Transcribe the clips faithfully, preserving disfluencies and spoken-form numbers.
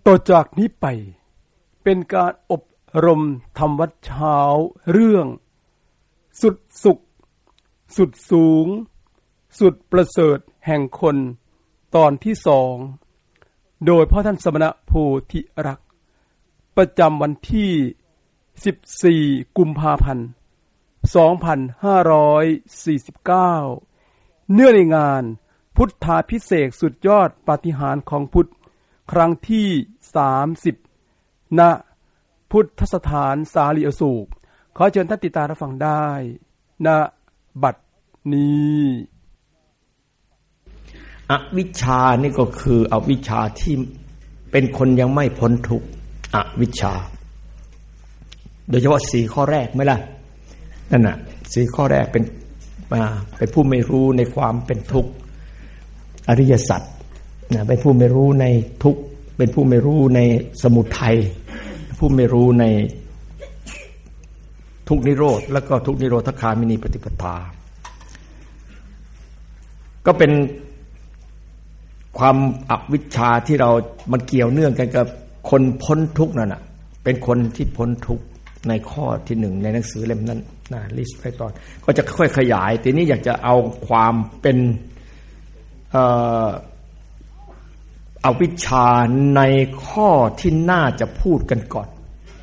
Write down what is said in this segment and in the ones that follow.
ต่อจากนี้ไปเป็นการอบรมธรรมวัดเช้าเรื่องสุดสุขสุดสูงสุดประเสริฐแห่งคนตอนที่สองโดยพ่อท่านสมณโพธิรักษ์ประจำวันที่สิบสี่กุมภาพันธ์สองพันห้าร้อยสี่สิบเก้าเนื่องในงานพุทธาภิเษกสุดยอดปาฏิหาริย์ของพุทธครั้งที่สามสิบณพุทธสถานสาลีอโศกขอเชิญท่านติดตามรับฟังได้ณบัดนี้อวิชชานี่ก็คืออวิชชาที่เป็นคนยังไม่พ้นทุกข์อวิชชาโดยเฉพาะสี่ข้อแรกไหมล่ะนั่นน่ะสี่ข้อแรกเป็นมาเป็นผู้ไม่รู้ในความเป็นทุกข์อริยสัจนะเป็นผู้ไม่รู้ในทุกข์เป็นผู้ไม่รู้ในสมุทัยผู้ไม่รู้ในทุกข์นิโรธแล้วก็ทุกข์นิโรธคามินีปฏิปทาก็เป็นความอวิชชาที่เรามันเกี่ยวเนื่องกันกับคนพ้นทุกข์นั่นน่ะเป็นคนที่พ้นทุกข์ในข้อที่หนึ่งในหนังสือเล่มนั้นนะลิสต์ไว้ตอนก็จะค่อยขยายทีนี้อยากจะเอาความเป็นเอ่ออวิชชาในข้อที่น่าจะพูดกันก่อน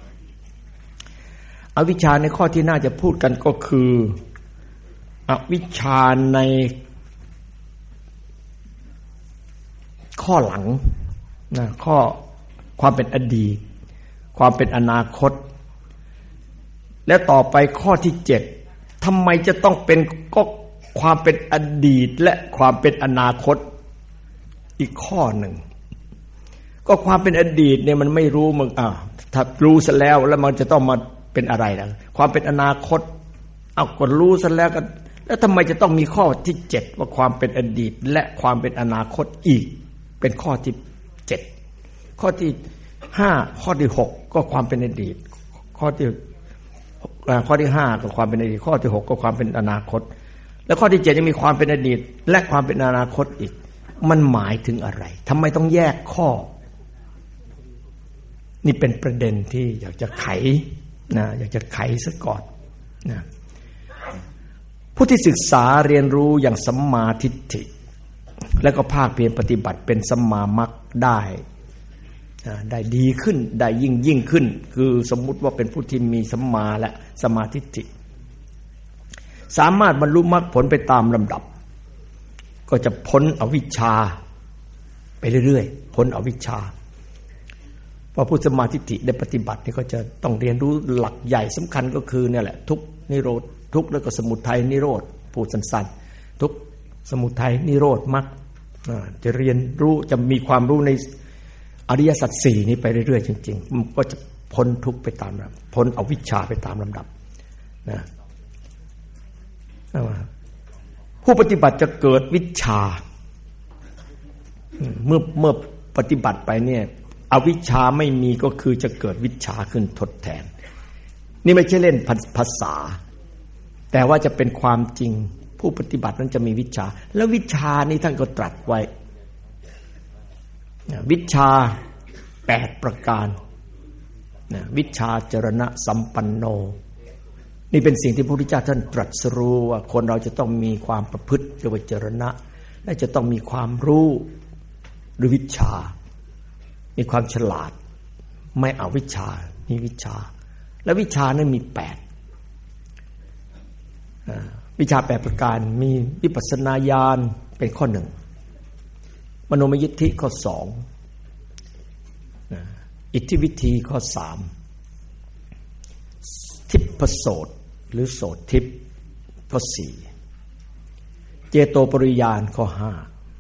อวิชชาในข้อที่น่าจะพูดกันก็คืออวิชชาในข้อหลังนะข้อความเป็นอดีตความเป็นอนาคตและต่อไปข้อที่เจ็ดทำไมจะต้องเป็นก็ความเป็นอดีตและความเป็นอนาคตอีกข้อหนึ่งก็ความเป็นอดีตเนี่ยมันไม่รู้มึงอ่ะถ้ารู้ซะแล้วแล้วมันจะต้องมาเป็นอะไรล่ะความเป็นอนาคตเอาก็รู้ซะแล้วก็แล้วทำไมจะต้องมีข้อที่เจ็ดว่าความเป็นอดีตและความเป็นอนาคตอีกเป็นข้อที่เจ็ดข้อที่ห้าข้อที่หกก็ความเป็นอดีตข้อที่ข้อที่ห้าก็ความเป็นอดีตข้อที่หกก็ความเป็นอนาคตแล้วข้อที่เจ็ดยังมีความเป็นอดีตและความเป็นอนาคตอีกมันหมายถึงอะไรทำไมต้องแยกข้อนี่เป็นประเด็นที่อยากจะไขนะอยากจะไขซะก่อนนะผู้ที่ศึกษาเรียนรู้อย่างสัมมาทิฏฐิแล้วก็ภาคเพียรปฏิบัติเป็นสัมมามรรคได้ได้ดีขึ้นได้ยิ่งยิ่งขึ้นคือสมมุติว่าเป็นผู้ที่มีสัมมาและสัมมาทิฏฐิสามารถบรรลุมรรคผลไปตามลำดับก็จะพ้นอวิชชาไปเรื่อยๆพ้นอวิชชาพอผู้สัมมาทิฏฐิได้ปฏิบัตินี่ก็จะต้องเรียนรู้หลักใหญ่สำคัญก็คือเนี่ยแหละทุกข์นิโรธทุกข์แล้วก็สมุทัยนิโรธพูดสั้นๆทุกข์สมุทัยนิโรธมรรคจะเรียนรู้จะมีความรู้ในอริยสัจสี่นี้ไปเรื่อยๆจริงๆมันก็จะพ้นทุกข์ไปตามลำดับพ้นอวิชชาไปตามลำดับนะผู้ปฏิบัติจะเกิดวิชชาเมื่อเมื่อปฏิบัติไปเนี่ยอวิชชาไม่มีก็คือจะเกิดวิชชาขึ้นทดแทนนี่ไม่ใช่เล่นภาษาแต่ว่าจะเป็นความจริงผู้ปฏิบัตินั้นจะมีวิชาแล้ววิชานี้ท่านก็ตรัสไว้วิชาแปดประการวิชาจรณะสัมปันโนนี่เป็นสิ่งที่พระพุทธเจ้าท่านตรัสรู้ว่าคนเราจะต้องมีความประพฤติเรียกว่าจรณะและจะต้องมีความรู้หรือวิชามีความฉลาดไม่เอาวิชามีวิชาและวิชานั้นมีแปดวิชาแปดประการมีวิปัสสนาญาณเป็นข้อหนึ่งมโนมยิทธิข้อสองอิทธิวิธีข้อสามทิพโสตหรือโสตทิพข้อสี่เจโตปริญาณข้อห้า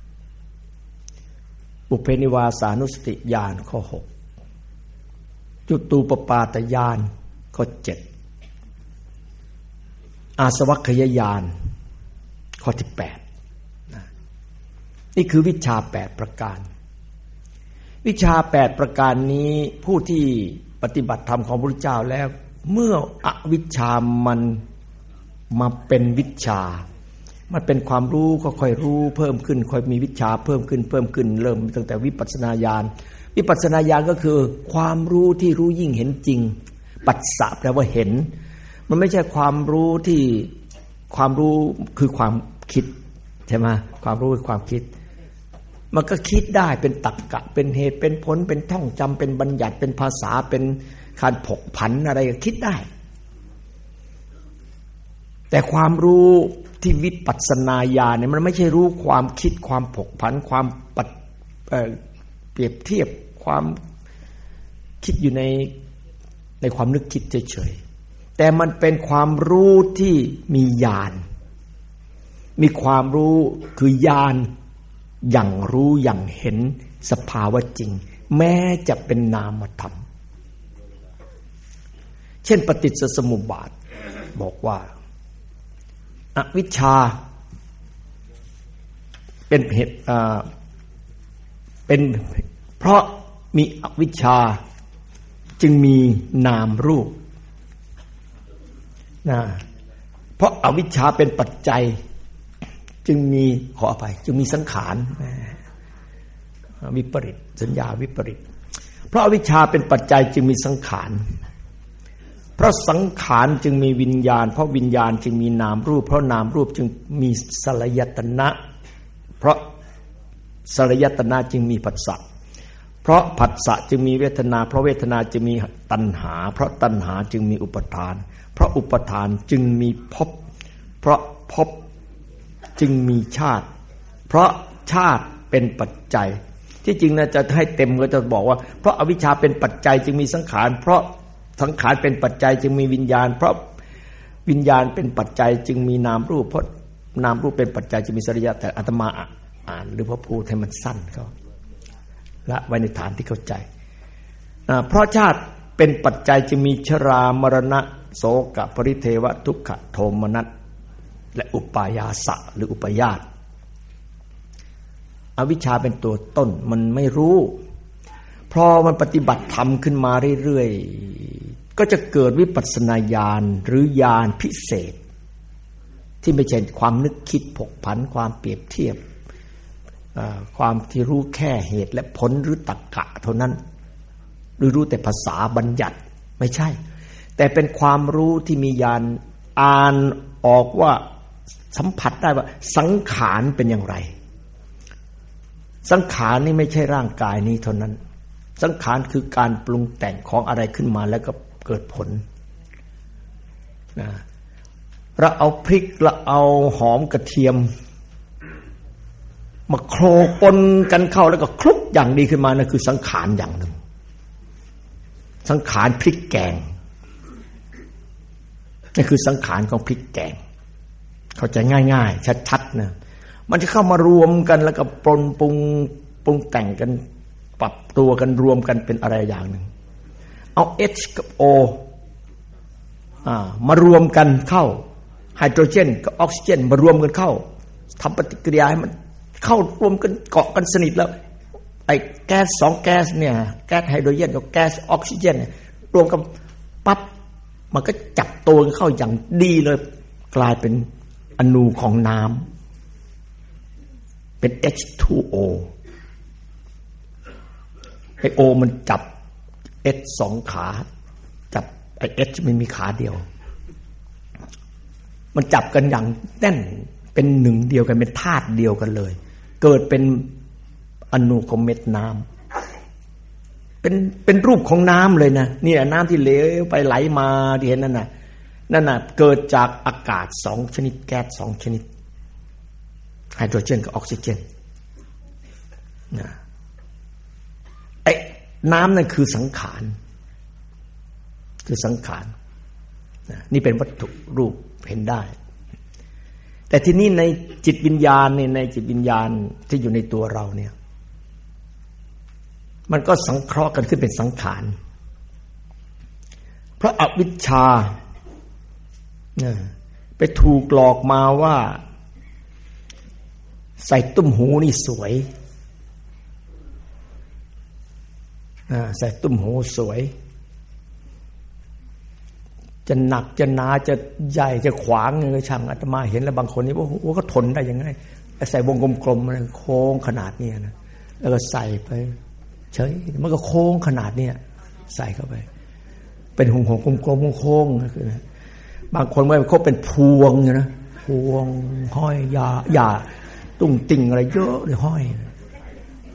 อุเพนิวาสานุสติญาณข้อหกจุตูปปาตญาณข้อเจ็ดอาสวัคคยญาณข้อที่แปดนี่คือวิชาแปดประการวิชาแปดประการนี้ผู้ที่ปฏิบัติธรรมของพระพุทธเจ้าแล้วเมื่ออวิชชามันมาเป็นวิชา มันเป็นความรู้ก็ค่อยรู้เพิ่มขึ้นค่อยมีวิชาเพิ่มขึ้นเพิ่มขึ้นเริ่มตั้งแต่วิปัสสนาญาณวิวิปัสสนาญาณก็คือความรู้ที่รู้ยิ่งเห็นจริงปัสสะแปลว่าเห็นมันไม่ใช่ความรู้ที่ความรู้คือความคิดใช่ไหมความรู้คือความคิดมันก็คิดได้เป็นตรรกะเป็นเหตุเป็นผลเป็นท่องจำเป็นบัญญัติเป็นภาษาเป็นการผกผันอะไรก็คิดได้แต่ความรู้ที่วิปัสสนาญาณเนี่ยมันไม่ใช่รู้ความคิดความผกผันความปัดเอ่อเปรียบเทียบความคิดอยู่ในในความนึกคิดเฉยๆแต่มันเป็นความรู้ที่มีญาณมีความรู้คือญาณอย่างรู้อย่างเห็นสภาวะจริงแม้จะเป็นนามธรรมเช่นปฏิจจสมุปบาทบอกว่าอวิชชาเป็นเหตุเป็นเพราะมีอวิชชาจึงมีนามรูปนะเพราะอวิชชาเป็นปัจจัยจึงมีขออภัยจึงมีสังขารวิปริตสัญญาวิปริตเพราะอวิชชาเป็นปัจจัยจึงมีสังขารเพราะสังขารจึงมีวิญญาณเพราะวิญญาณจึงมีนามรูปเพราะนามรูปจึงมีสลายตนะเพราะสลายตนะจึงมีผัสสะเพราะผัสสะจึงมีเวทนาเพราะเวทนาจึงมีตัณหาเพราะตัณหาจึงมีอุปทานเพราะอุปทานจึงมีภพเพราะภพจึงมีชาติเพราะชาติเป็นปัจจัยที่จริงนะจะให้เต็มก็จะบอกว่าเพราะอวิชชาเป็นปัจจัยจึงมีสังขารเพราะสังขารเป็นปัจจัยจึงมีวิญญาณเพราะวิญญาณเป็นปัจจัยจึงมีนามรูปเพราะนามรูปเป็นปัจจัยจึงมีสลายแต่อาตมาอ่านหรือพระพูดให้มันสั้นเขาละไว้ในฐานที่เข้าใจเพราะชาติเป็นปัจจัยจึงมีชรามรณะโศกปริเทวทุกขโทมนัสและอุปายาสะหรืออุปยาตอวิชชาเป็นตัวต้นมันไม่รู้พอมันปฏิบัติธรรมขึ้นมาเรื่อยๆก็จะเกิดวิปัสสนาญาณหรือญาณพิเศษที่ไม่ใช่ความนึกคิดผกผันความเปรียบเทียบความที่รู้แค่เหตุและผลหรือตรรกะเท่านั้นหรือรู้แต่ภาษาบัญญัติไม่ใช่แต่เป็นความรู้ที่มีญาณอ่านออกว่าสัมผัสได้ว่าสังขารเป็นอย่างไรสังขารนี่ไม่ใช่ร่างกายนี้เท่านั้นสังขารคือการปรุงแต่งของอะไรขึ้นมาแล้วก็เกิดผลนะเราเอาพริกเราเอาหอมกระเทียมมาโคลกปนกันเข้าแล้วก็คลุกอย่างดีขึ้นมานั่นคือสังขารอย่างหนึ่งสังขารพริกแกงนี่คือสังขารของพริกแกงเข้าใจง่ายๆชัดๆนะมันจะเข้ามารวมกันแล้วก็ปนปรุงปรุงแต่งกันปรับตัวกันรวมกันเป็นอะไรอย่างหนึ่งเอา H กับ O อ่ามารวมกันเข้าไฮโดรเจนกับออกซิเจนมารวมกันเข้าทำปฏิกิริยาให้มันเข้ารวมกันเกาะกันสนิทแล้วไอ้แก๊สสองแก๊สเนี่ยแก๊สไฮโดรเจนกับแก๊สออกซิเจนเนี่ยรวมกันปั๊บมันก็จับตัวกันเข้าอย่างดีเลยกลายเป็นอนูของน้ำเป็น เอช ทู โอ ไอโอมันจับ H สองขาจับไอ H ไม่มีขาเดียวมันจับกันอย่างแน่นเป็นหนึ่งเดียวกันเป็นธาตุเดียวกันเลยเกิดเป็นอนูของเม็ดน้ำเป็นเป็นรูปของน้ำเลยนะนี่น้ำที่เหลวไปไหลมาที่เห็นนั่นน่ะนั่นน่ะเกิดจากอากาศสองชนิดแก๊สสองชนิดไฮโดรเจนกับออกซิเจนนะไอ้น้ำนั่นคือสังขารคือสังขารนะนี่เป็นวัตถุรูปเห็นได้แต่ที่นี่ในจิตวิญญาณเนี่ยในจิตวิญญาณที่อยู่ในตัวเราเนี่ยมันก็สังเคราะห์กันขึ้นเป็นสังขารเพราะอวิชชาไปถูกหลอกมาว่าใส่ตุ้มหูนี่สวยใส่ตุ้มหูสวยจะหนักจะหนาจะใหญ่จะขวางเงยช่างอาตมาเห็นแล้วบางคนนี่ว่าโอ้ก็ทนได้ยังไงใส่วงกลมๆมันโค้งขนาดนี้นะแล้วก็ใส่ไปเฉยมันก็โค้งขนาดเนี้ยใส่เข้าไปเป็นหงหงกลมๆโค้งๆคือบางคนว่าเขาเป็นพวงนะพวงห้อยยาหญ้าตุ้งติ่งอะไรเยอะเลยห้อยไป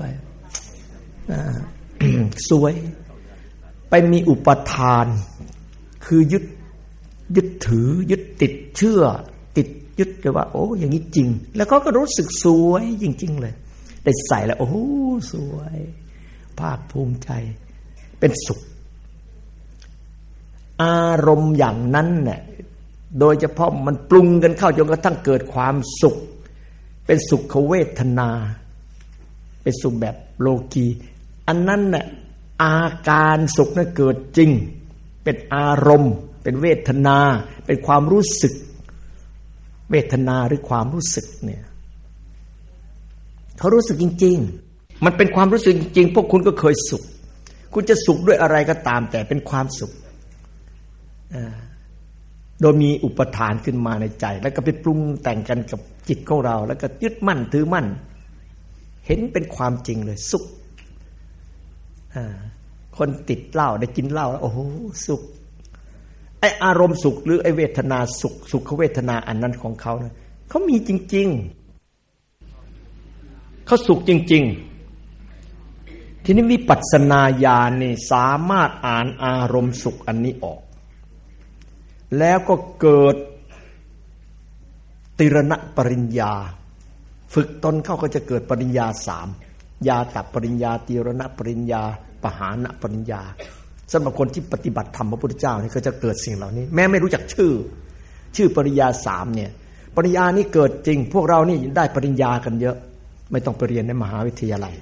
สวยไปมีอุปทานคือยึดยึดถือยึดติดเชื่อติดยึดเลยว่าโอ้อย่างนี้จริงแล้วก็ก็รู้สึกสวยจริงๆเลยได้ใส่แล้วโอ้โหสวยภาคภูมิใจเป็นสุขอารมณ์อย่างนั้นเนี่ยโดยเฉพาะมันปรุงกันเข้าจนกระทั่งเกิดความสุขเป็นสุขเวทนาเป็นสุขแบบโลกีอันนั้นน่ะอาการสุขนั้นเกิดจริงเป็นอารมณ์เป็นเวทนาเป็นความรู้สึกเวทนาหรือความรู้สึกเนี่ยเขารู้สึกจริงๆมันเป็นความรู้สึกจริงๆพวกคุณก็เคยสุขคุณจะสุขด้วยอะไรก็ตามแต่เป็นความสุขโดยมีอุปทานขึ้นมาในใจแล้วก็ไปปรุงแต่งกันกับจิตของเราแล้วก็ยึดมั่นถือมั่นเห็นเป็นความจริงเลยสุขคนติดเหล้าได้กินเหล้าแล้วโอ้โหสุขไอ้อารมณ์สุขหรือไอ้เวทนาสุขสุขเวทนาอันนั้นของเขานะเขามีจริงๆเขาสุขจริงๆทีนี้วิปัสสนาญาณนี่สามารถอ่านอารมณ์สุขอันนี้ออกแล้วก็เกิดติรณปริญญาฝึกตนเข้าก็จะเกิดปริญญาสามญาตปริญญาติรณปริญญาปหานปริญญาสำหรับคนที่ปฏิบัติธรรมพระพุทธเจ้านี่ก็จะเกิดสิ่งเหล่านี้แม้ไม่รู้จักชื่อชื่อปริญญาสามเนี่ยปริญญานี้เกิดจริงพวกเรานี่ได้ปริญญากันเยอะไม่ต้องไปเรียนในมหาวิทยาลัย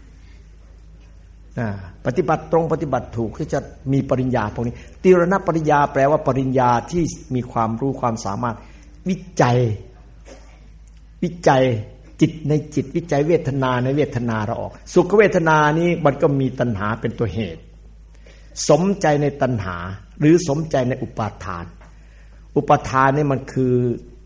ปฏิบัติตรงปฏิบัติถูกที่จะมีปริญญาพวกนี้ติรณปริญญาแปลว่าปริญญาที่มีความรู้ความสามารถวิจัยวิจัยจิตในจิตวิจัยเวทนาในเวทนาเราออกสุขเวทนานี้มันก็มีตัณหาเป็นตัวเหตุสมใจในตัณหาหรือสมใจในอุปาทานอุปาทานนี่มันคือ